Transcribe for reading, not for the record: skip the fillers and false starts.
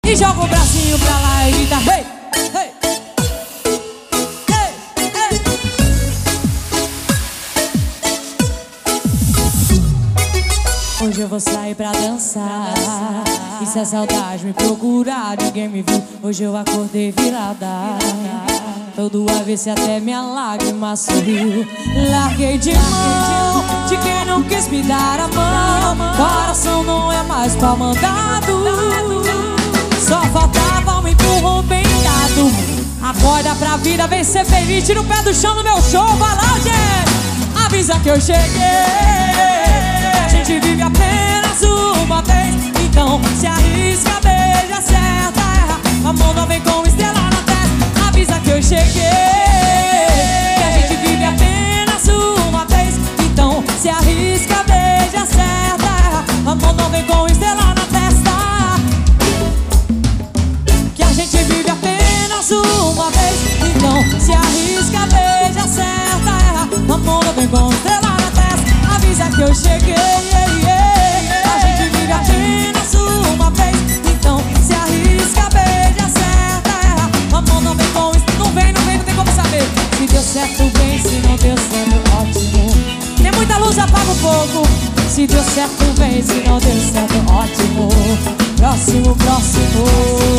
E joga o bracinho pra lá e grita hey, hey, hey, hey. Hoje eu vou sair pra dançar. E se a saudade me procurar, ninguém me viu. Hoje eu acordei virada, todo avesso até minha lágrima sorriu. Larguei de mão de quem não quis me dar a mão. Coração não é mais pau mandado, só faltava um empurrão bem dado. Acorda pra vida, vem ser feliz. Tira o pé do chão no meu show, vai lá, gente. Avisa que eu cheguei. A gente vive apenas uma vez, então se arrisca, beija, acerta, erra. Amor não vem com estrela na testa. Avisa que eu cheguei. Que a gente vive apenas uma vez, então se arrisca, beija, acerta, erra. Amor não vem com estrela na testa. Que a gente vive apenas uma vez, então se arrisca, beija, acerta, erra. Amor não vem com estrela na testa. Avisa que eu cheguei. A gente vive apenas uma vez, então se arrisca, beija, acerta, erra. Amor não vem com isso, não vem, não tem como saber. Se deu certo, bem, se não deu certo, ótimo. Tem muita luz, apaga um pouco. Se deu certo, bem, se não deu certo, ótimo. Próximo, próximo.